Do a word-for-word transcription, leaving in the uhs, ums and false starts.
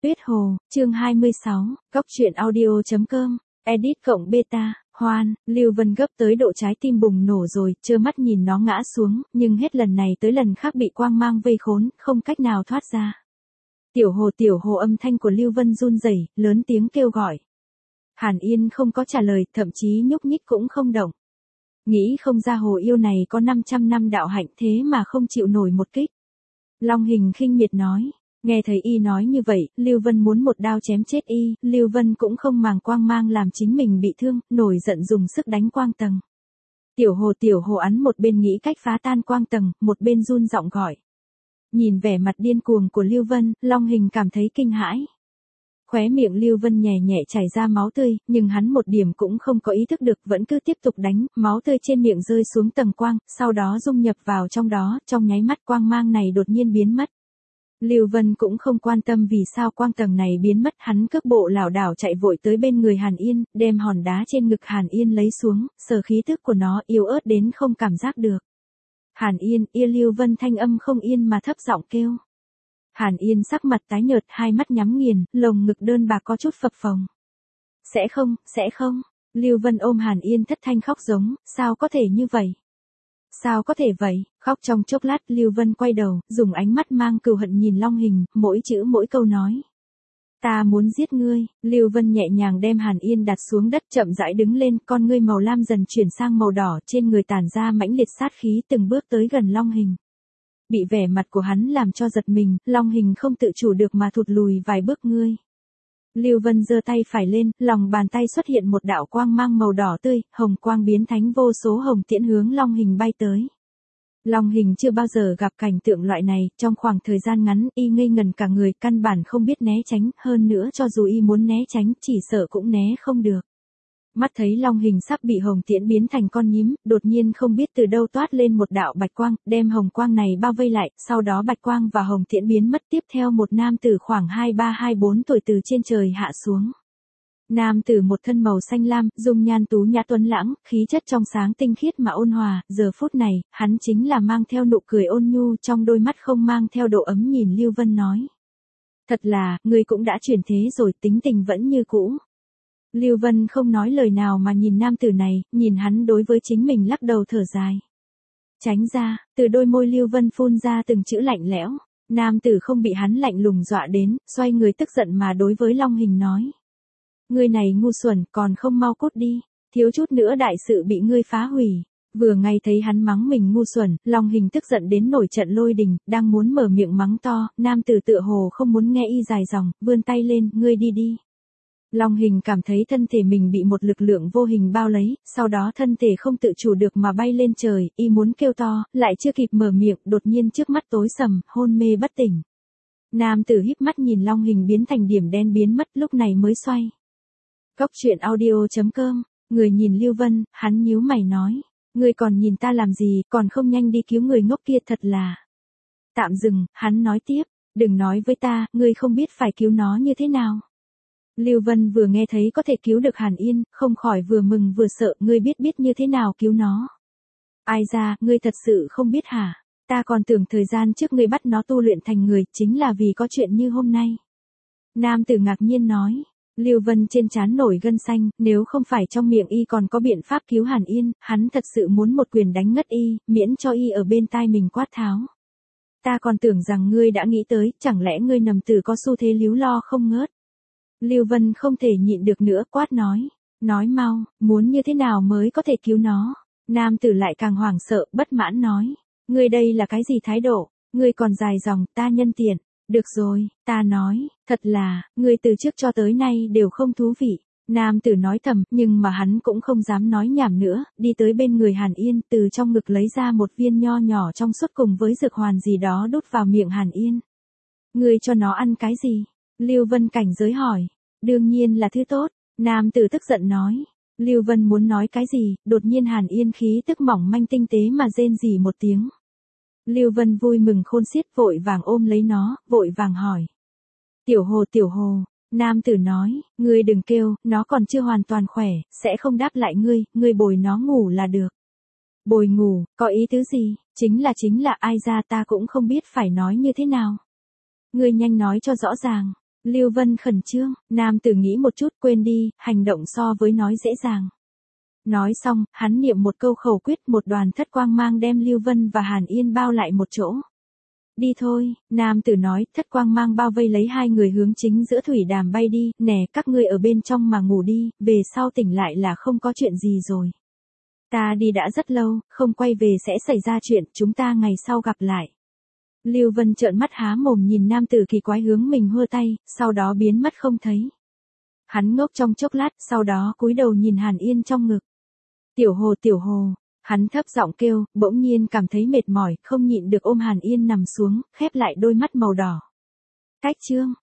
Tuyết Hồ, chương hai mươi sáu, Góc truyện audio.com, edit cộng beta, Hoan, Lưu Vân gấp tới độ trái tim bùng nổ rồi, trơ mắt nhìn nó ngã xuống, nhưng hết lần này tới lần khác bị quang mang vây khốn, không cách nào thoát ra. Tiểu Hồ tiểu Hồ, âm thanh của Lưu Vân run rẩy, lớn tiếng kêu gọi. Hàn Yên không có trả lời, thậm chí nhúc nhích cũng không động. Nghĩ không ra Hồ yêu này có năm trăm năm đạo hạnh thế mà không chịu nổi một kích. Long Hình khinh miệt nói. Nghe thấy y nói như vậy, Lưu Vân muốn một đao chém chết y, Lưu Vân cũng không màng quang mang làm chính mình bị thương, nổi giận dùng sức đánh quang tầng. Tiểu Hồ tiểu Hồ ắn một bên nghĩ cách phá tan quang tầng, một bên run giọng gọi. Nhìn vẻ mặt điên cuồng của Lưu Vân, Long Hình cảm thấy kinh hãi. Khóe miệng Lưu Vân nhẹ nhẹ chảy ra máu tươi, nhưng hắn một điểm cũng không có ý thức được, vẫn cứ tiếp tục đánh, máu tươi trên miệng rơi xuống tầng quang, sau đó dung nhập vào trong đó, trong nháy mắt quang mang này đột nhiên biến mất. Lưu Vân cũng không quan tâm vì sao quang tầng này biến mất, hắn cước bộ lảo đảo chạy vội tới bên người Hàn Yên, đem hòn đá trên ngực Hàn Yên lấy xuống, sờ khí tức của nó yếu ớt đến không cảm giác được. Hàn Yên, ia Lưu Vân thanh âm không yên mà thấp giọng kêu. Hàn Yên sắc mặt tái nhợt, hai mắt nhắm nghiền, lồng ngực đơn bạc có chút phập phồng. Sẽ không, sẽ không, Lưu Vân ôm Hàn Yên thất thanh khóc giống, sao có thể như vậy? Sao có thể vậy? Khóc trong chốc lát, Lưu Vân quay đầu, dùng ánh mắt mang cừu hận nhìn Long Hình, mỗi chữ mỗi câu nói. Ta muốn giết ngươi. Lưu Vân nhẹ nhàng đem Hàn Yên đặt xuống đất, chậm rãi đứng lên, con ngươi màu lam dần chuyển sang màu đỏ, trên người tản ra mãnh liệt sát khí, từng bước tới gần Long Hình. Bị vẻ mặt của hắn làm cho giật mình, Long Hình không tự chủ được mà thụt lùi vài bước. Ngươi. Lưu Vân giơ tay phải lên, lòng bàn tay xuất hiện một đạo quang mang màu đỏ tươi, hồng quang biến thánh, vô số hồng tiễn hướng Long Hình bay tới. Long Hình chưa bao giờ gặp cảnh tượng loại này, trong khoảng thời gian ngắn, y ngây ngần cả người, căn bản không biết né tránh, hơn nữa cho dù y muốn né tránh, chỉ sợ cũng né không được. Mắt thấy Long Hình sắp bị hồng tiễn biến thành con nhím, đột nhiên không biết từ đâu toát lên một đạo bạch quang, đem hồng quang này bao vây lại, sau đó bạch quang và hồng tiễn biến mất, tiếp theo một nam tử khoảng hai ba hai bốn tuổi từ trên trời hạ xuống. Nam tử một thân màu xanh lam, dung nhan tú nhã tuấn lãng, khí chất trong sáng tinh khiết mà ôn hòa, giờ phút này, hắn chính là mang theo nụ cười ôn nhu, trong đôi mắt không mang theo độ ấm nhìn Lưu Vân nói. Thật là, ngươi cũng đã chuyển thế rồi, tính tình vẫn như cũ. Lưu Vân không nói lời nào mà nhìn nam tử này, nhìn hắn đối với chính mình lắc đầu thở dài. Tránh ra, từ đôi môi Lưu Vân phun ra từng chữ lạnh lẽo, nam tử không bị hắn lạnh lùng dọa đến, xoay người tức giận mà đối với Long Hình nói. Ngươi này ngu xuẩn, còn không mau cút đi, thiếu chút nữa đại sự bị ngươi phá hủy. Vừa ngay thấy hắn mắng mình ngu xuẩn, Long Hình tức giận đến nổi trận lôi đình, đang muốn mở miệng mắng to, nam tử tựa hồ không muốn nghe y dài dòng, vươn tay lên, ngươi đi đi. Long Hình cảm thấy thân thể mình bị một lực lượng vô hình bao lấy, sau đó thân thể không tự chủ được mà bay lên trời, y muốn kêu to, lại chưa kịp mở miệng, đột nhiên trước mắt tối sầm, hôn mê bất tỉnh. Nam tử híp mắt nhìn Long Hình biến thành điểm đen biến mất, lúc này mới xoay. Góc truyện audio.com, người nhìn Lưu Vân, hắn nhíu mày nói, ngươi còn nhìn ta làm gì, còn không nhanh đi cứu người ngốc kia, thật là. Tạm dừng, hắn nói tiếp, đừng nói với ta, ngươi không biết phải cứu nó như thế nào. Lưu Vân vừa nghe thấy có thể cứu được Hàn Yên, không khỏi vừa mừng vừa sợ, ngươi biết biết như thế nào cứu nó. Ai ra, ngươi thật sự không biết hả? Ta còn tưởng thời gian trước ngươi bắt nó tu luyện thành người, chính là vì có chuyện như hôm nay. Nam tử ngạc nhiên nói. Lưu Vân trên trán nổi gân xanh, nếu không phải trong miệng y còn có biện pháp cứu Hàn Yên, hắn thật sự muốn một quyền đánh ngất y, miễn cho y ở bên tai mình quát tháo. Ta còn tưởng rằng ngươi đã nghĩ tới, chẳng lẽ ngươi nằm tử có xu thế líu lo không ngớt. Lưu Vân không thể nhịn được nữa, quát nói, nói mau, muốn như thế nào mới có thể cứu nó. Nam tử lại càng hoảng sợ, bất mãn nói, ngươi đây là cái gì thái độ, ngươi còn dài dòng, ta nhân tiện. Được rồi, ta nói, thật là, ngươi từ trước cho tới nay đều không thú vị. Nam tử nói thầm, nhưng mà hắn cũng không dám nói nhảm nữa, đi tới bên người Hàn Yên, từ trong ngực lấy ra một viên nho nhỏ trong suốt cùng với dược hoàn gì đó đút vào miệng Hàn Yên. Ngươi cho nó ăn cái gì? Lưu Vân cảnh giới hỏi. Đương nhiên là thứ tốt, nam tử tức giận nói. Lưu Vân muốn nói cái gì, đột nhiên Hàn Yên khí tức mỏng manh tinh tế mà rên rỉ một tiếng. Lưu Vân vui mừng khôn xiết, vội vàng ôm lấy nó, vội vàng hỏi. Tiểu Hồ tiểu Hồ, nam tử nói, ngươi đừng kêu, nó còn chưa hoàn toàn khỏe, sẽ không đáp lại ngươi, ngươi bồi nó ngủ là được. Bồi ngủ, có ý tứ gì, chính là chính là ai ra ta cũng không biết phải nói như thế nào. Ngươi nhanh nói cho rõ ràng. Lưu Vân khẩn trương, nam tử nghĩ một chút quên đi, hành động so với nói dễ dàng. Nói xong, hắn niệm một câu khẩu quyết, một đoàn thất quang mang đem Lưu Vân và Hàn Yên bao lại một chỗ. Đi thôi, nam tử nói, thất quang mang bao vây lấy hai người hướng chính giữa thủy đàm bay đi, nè các ngươi ở bên trong mà ngủ đi, về sau tỉnh lại là không có chuyện gì rồi. Ta đi đã rất lâu, không quay về sẽ xảy ra chuyện, chúng ta ngày sau gặp lại. Lưu Vân trợn mắt há mồm nhìn nam tử kỳ quái hướng mình hơ tay, sau đó biến mất không thấy. Hắn ngốc trong chốc lát, sau đó cúi đầu nhìn Hàn Yên trong ngực. Tiểu Hồ tiểu Hồ, hắn thấp giọng kêu, bỗng nhiên cảm thấy mệt mỏi, không nhịn được ôm Hàn Yên nằm xuống, khép lại đôi mắt màu đỏ. Cách chương